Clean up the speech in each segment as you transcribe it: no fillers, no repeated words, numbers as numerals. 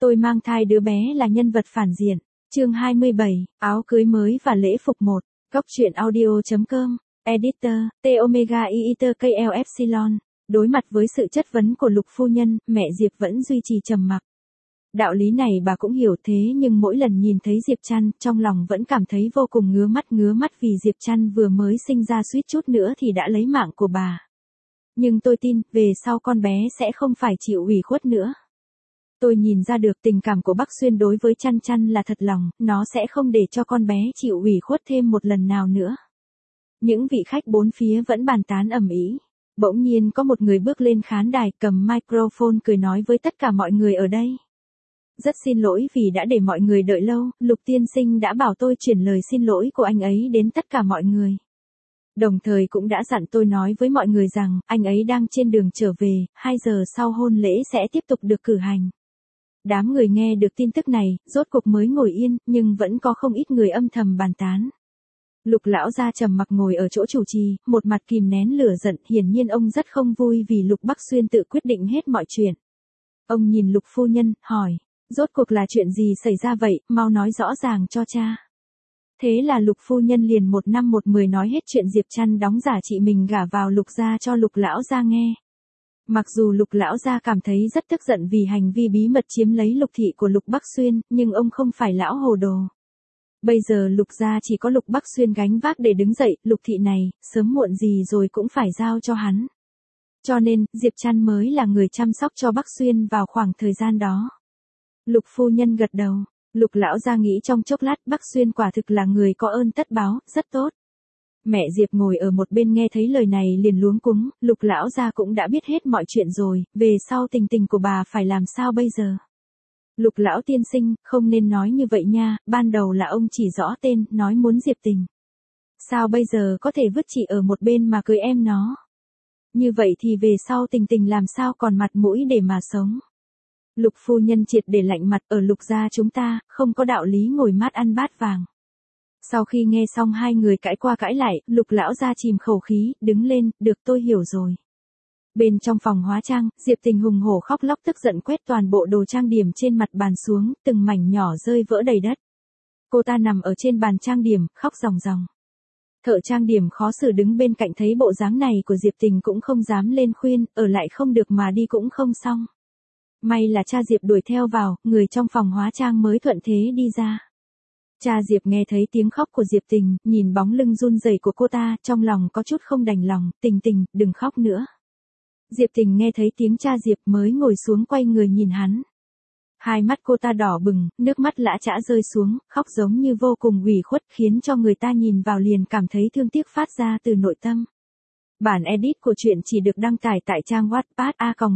Tôi mang thai đứa bé là nhân vật phản diện. Chương 27, áo cưới mới và lễ phục 1. Góc truyện audio.com. Editor, T Omega Iiter KL Epsilon. Đối mặt với sự chất vấn của Lục phu nhân, mẹ Diệp vẫn duy trì trầm mặc. Đạo lý này bà cũng hiểu thế nhưng mỗi lần nhìn thấy Diệp Trăn, trong lòng vẫn cảm thấy vô cùng ngứa mắt vì Diệp Trăn vừa mới sinh ra suýt chút nữa thì đã lấy mạng của bà. Nhưng tôi tin, về sau con bé sẽ không phải chịu ủy khuất nữa. Tôi nhìn ra được tình cảm của Bắc Xuyên đối với Trăn Trăn là thật lòng, nó sẽ không để cho con bé chịu ủy khuất thêm một lần nào nữa. Những vị khách bốn phía vẫn bàn tán ầm ĩ. Bỗng nhiên có một người bước lên khán đài cầm microphone cười nói với tất cả mọi người ở đây. Rất xin lỗi vì đã để mọi người đợi lâu, Lục tiên sinh đã bảo tôi chuyển lời xin lỗi của anh ấy đến tất cả mọi người. Đồng thời cũng đã dặn tôi nói với mọi người rằng, anh ấy đang trên đường trở về, 2 giờ sau hôn lễ sẽ tiếp tục được cử hành. Đám người nghe được tin tức này, rốt cuộc mới ngồi yên, nhưng vẫn có không ít người âm thầm bàn tán. Lục lão gia trầm mặc ngồi ở chỗ chủ trì, một mặt kìm nén lửa giận, hiển nhiên ông rất không vui vì Lục Bắc Xuyên tự quyết định hết mọi chuyện. Ông nhìn Lục phu nhân, hỏi, rốt cuộc là chuyện gì xảy ra vậy, mau nói rõ ràng cho cha. Thế là Lục phu nhân liền 1 năm 1 mười nói hết chuyện Diệp Trăn đóng giả chị mình gả vào Lục gia cho Lục lão gia nghe. Mặc dù Lục lão gia cảm thấy rất tức giận vì hành vi bí mật chiếm lấy Lục thị của Lục Bắc Xuyên, nhưng ông không phải lão hồ đồ. Bây giờ Lục gia chỉ có Lục Bắc Xuyên gánh vác để đứng dậy, Lục thị này, sớm muộn gì rồi cũng phải giao cho hắn. Cho nên, Diệp Trăn mới là người chăm sóc cho Bắc Xuyên vào khoảng thời gian đó. Lục phu nhân gật đầu, Lục lão gia nghĩ trong chốc lát, Bắc Xuyên quả thực là người có ơn tất báo, rất tốt. Mẹ Diệp ngồi ở một bên nghe thấy lời này liền luống cuống, Lục lão gia cũng đã biết hết mọi chuyện rồi, về sau tình tình của bà phải làm sao bây giờ? Lục lão tiên sinh, không nên nói như vậy nha, ban đầu là ông chỉ rõ tên, nói muốn Diệp Tình. Sao bây giờ có thể vứt chị ở một bên mà cưới em nó? Như vậy thì về sau tình tình làm sao còn mặt mũi để mà sống? Lục phu nhân triệt để lạnh mặt, ở Lục gia chúng ta, không có đạo lý ngồi mát ăn bát vàng. Sau khi nghe xong hai người cãi qua cãi lại, Lục lão gia chìm khẩu khí, đứng lên, được tôi hiểu rồi. Bên trong phòng hóa trang, Diệp Tình hùng hổ khóc lóc tức giận quét toàn bộ đồ trang điểm trên mặt bàn xuống, từng mảnh nhỏ rơi vỡ đầy đất. Cô ta nằm ở trên bàn trang điểm, khóc ròng ròng. Thợ trang điểm khó xử đứng bên cạnh thấy bộ dáng này của Diệp Tình cũng không dám lên khuyên, ở lại không được mà đi cũng không xong. May là cha Diệp đuổi theo vào, người trong phòng hóa trang mới thuận thế đi ra. Cha Diệp nghe thấy tiếng khóc của Diệp Tình, nhìn bóng lưng run rẩy của cô ta, trong lòng có chút không đành lòng, Tình Tình, đừng khóc nữa. Diệp Tình nghe thấy tiếng cha Diệp mới ngồi xuống quay người nhìn hắn. Hai mắt cô ta đỏ bừng, nước mắt lã chã rơi xuống, khóc giống như vô cùng ủy khuất khiến cho người ta nhìn vào liền cảm thấy thương tiếc phát ra từ nội tâm. Bản edit của truyện chỉ được đăng tải tại trang Wattpad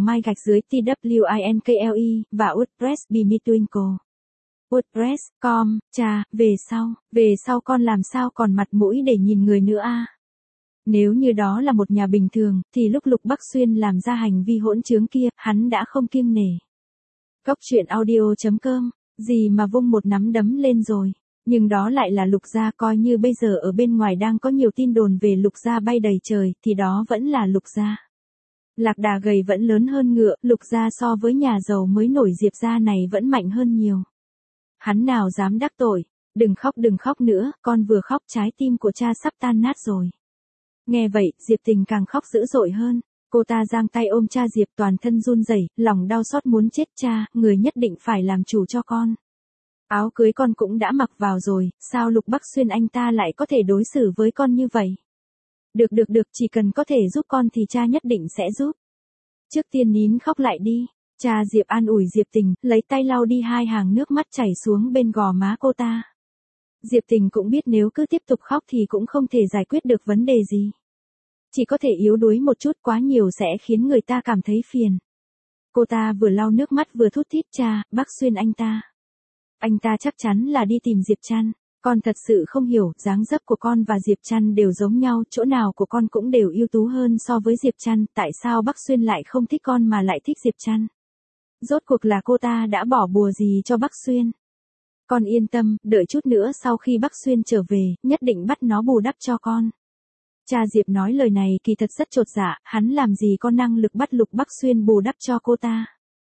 a.my_twincle và WordPress Bimitwinkle. WordPress.com, cha, về sau con làm sao còn mặt mũi để nhìn người nữa a? Nếu như đó là một nhà bình thường, thì lúc Lục Bắc Xuyên làm ra hành vi hỗn trướng kia, hắn đã không kiêng nể. Góc truyện audio.com, gì mà vung một nắm đấm lên rồi. Nhưng đó lại là Lục gia, coi như bây giờ ở bên ngoài đang có nhiều tin đồn về Lục gia bay đầy trời, thì đó vẫn là Lục gia. Lạc đà gầy vẫn lớn hơn ngựa, Lục gia so với nhà giàu mới nổi Diệp gia này vẫn mạnh hơn nhiều. Hắn nào dám đắc tội, đừng khóc nữa, con vừa khóc trái tim của cha sắp tan nát rồi. Nghe vậy, Diệp Tình càng khóc dữ dội hơn, cô ta giang tay ôm cha Diệp toàn thân run rẩy, lòng đau xót muốn chết, cha, người nhất định phải làm chủ cho con. Áo cưới con cũng đã mặc vào rồi, sao Lục Bắc Xuyên anh ta lại có thể đối xử với con như vậy? Được, chỉ cần có thể giúp con thì cha nhất định sẽ giúp. Trước tiên nín khóc lại đi. Cha Diệp an ủi Diệp Tình, lấy tay lau đi 2 hàng nước mắt chảy xuống bên gò má cô ta. Diệp Tình cũng biết nếu cứ tiếp tục khóc thì cũng không thể giải quyết được vấn đề gì. Chỉ có thể yếu đuối một chút, quá nhiều sẽ khiến người ta cảm thấy phiền. Cô ta vừa lau nước mắt vừa thút thít, cha, Bắc Xuyên anh ta. Anh ta chắc chắn là đi tìm Diệp Trăn. Con thật sự không hiểu, dáng dấp của con và Diệp Trăn đều giống nhau, chỗ nào của con cũng đều ưu tú hơn so với Diệp Trăn, tại sao Bắc Xuyên lại không thích con mà lại thích Diệp Trăn? Rốt cuộc là cô ta đã bỏ bùa gì cho Bắc Xuyên? Con yên tâm, đợi chút nữa sau khi Bắc Xuyên trở về, nhất định bắt nó bù đắp cho con. Cha Diệp nói lời này kỳ thật rất chột dạ, hắn làm gì có năng lực bắt Lục Bắc Xuyên bù đắp cho cô ta.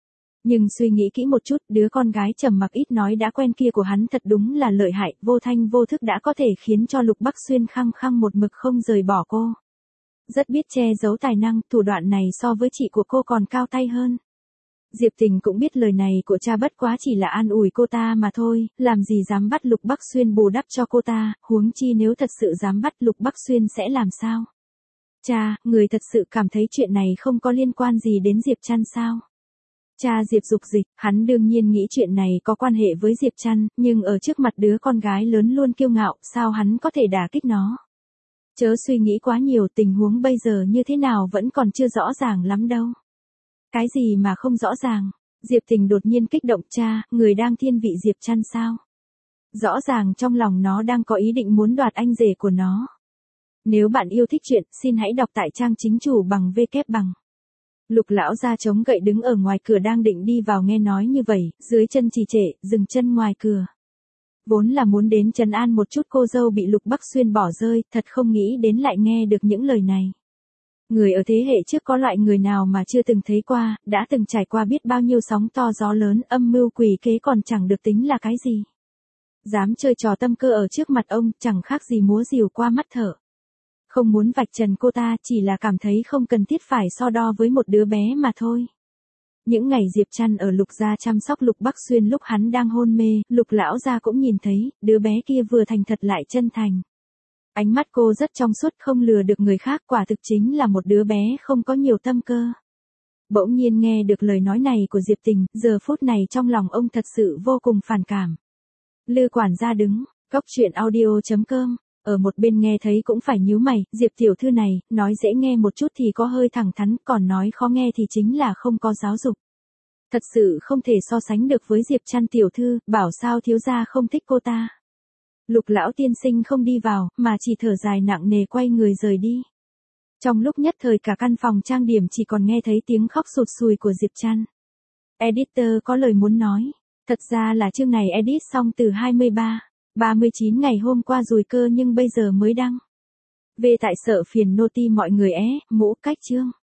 Nhưng suy nghĩ kỹ một chút, đứa con gái trầm mặc ít nói đã quen kia của hắn thật đúng là lợi hại, vô thanh vô thức đã có thể khiến cho Lục Bắc Xuyên khăng khăng một mực không rời bỏ cô. Rất biết che giấu tài năng, thủ đoạn này so với chị của cô còn cao tay hơn. Diệp Tình cũng biết lời này của cha bất quá chỉ là an ủi cô ta mà thôi, làm gì dám bắt Lục Bắc Xuyên bù đắp cho cô ta, huống chi nếu thật sự dám bắt Lục Bắc Xuyên sẽ làm sao? Cha, người thật sự cảm thấy chuyện này không có liên quan gì đến Diệp Trăn sao? Cha Diệp Dục Dịch, hắn đương nhiên nghĩ chuyện này có quan hệ với Diệp Trăn, nhưng ở trước mặt đứa con gái lớn luôn kiêu ngạo, sao hắn có thể đả kích nó? Chớ suy nghĩ quá nhiều, tình huống bây giờ như thế nào vẫn còn chưa rõ ràng lắm đâu. Cái gì mà không rõ ràng? Diệp Tình đột nhiên kích động, cha, người đang thiên vị Diệp Trăn sao? Rõ ràng trong lòng nó đang có ý định muốn đoạt anh rể của nó. Nếu bạn yêu thích chuyện, xin hãy đọc tại trang chính chủ bằng web bằng. Lục lão ra chống gậy đứng ở ngoài cửa đang định đi vào nghe nói như vậy, dưới chân trì trệ, dừng chân ngoài cửa. Vốn là muốn đến trấn an một chút cô dâu bị Lục Bắc Xuyên bỏ rơi, thật không nghĩ đến lại nghe được những lời này. Người ở thế hệ trước có loại người nào mà chưa từng thấy qua, đã từng trải qua biết bao nhiêu sóng to gió lớn, âm mưu quỷ kế còn chẳng được tính là cái gì. Dám chơi trò tâm cơ ở trước mặt ông, chẳng khác gì múa rìu qua mắt thợ. Không muốn vạch trần cô ta, chỉ là cảm thấy không cần thiết phải so đo với một đứa bé mà thôi. Những ngày Diệp Trăn ở Lục gia chăm sóc Lục Bắc Xuyên lúc hắn đang hôn mê, Lục lão gia cũng nhìn thấy, đứa bé kia vừa thành thật lại chân thành. Ánh mắt cô rất trong suốt, không lừa được người khác, quả thực chính là một đứa bé không có nhiều tâm cơ. Bỗng nhiên nghe được lời nói này của Diệp Tình, giờ phút này trong lòng ông thật sự vô cùng phản cảm. Lư quản gia đứng, cốc truyện audio.com, ở một bên nghe thấy cũng phải nhíu mày, Diệp tiểu thư này, nói dễ nghe một chút thì có hơi thẳng thắn, còn nói khó nghe thì chính là không có giáo dục. Thật sự không thể so sánh được với Diệp Trăn tiểu thư, bảo sao thiếu gia không thích cô ta. Lục lão tiên sinh không đi vào, mà chỉ thở dài nặng nề quay người rời đi. Trong lúc nhất thời cả căn phòng trang điểm chỉ còn nghe thấy tiếng khóc sụt sùi của Diệp Trăn. Editor có lời muốn nói. Thật ra là chương này edit xong từ 39 ngày hôm qua rồi cơ nhưng bây giờ mới đăng. Về tại sợ phiền nô ti mọi người mũ cách chương.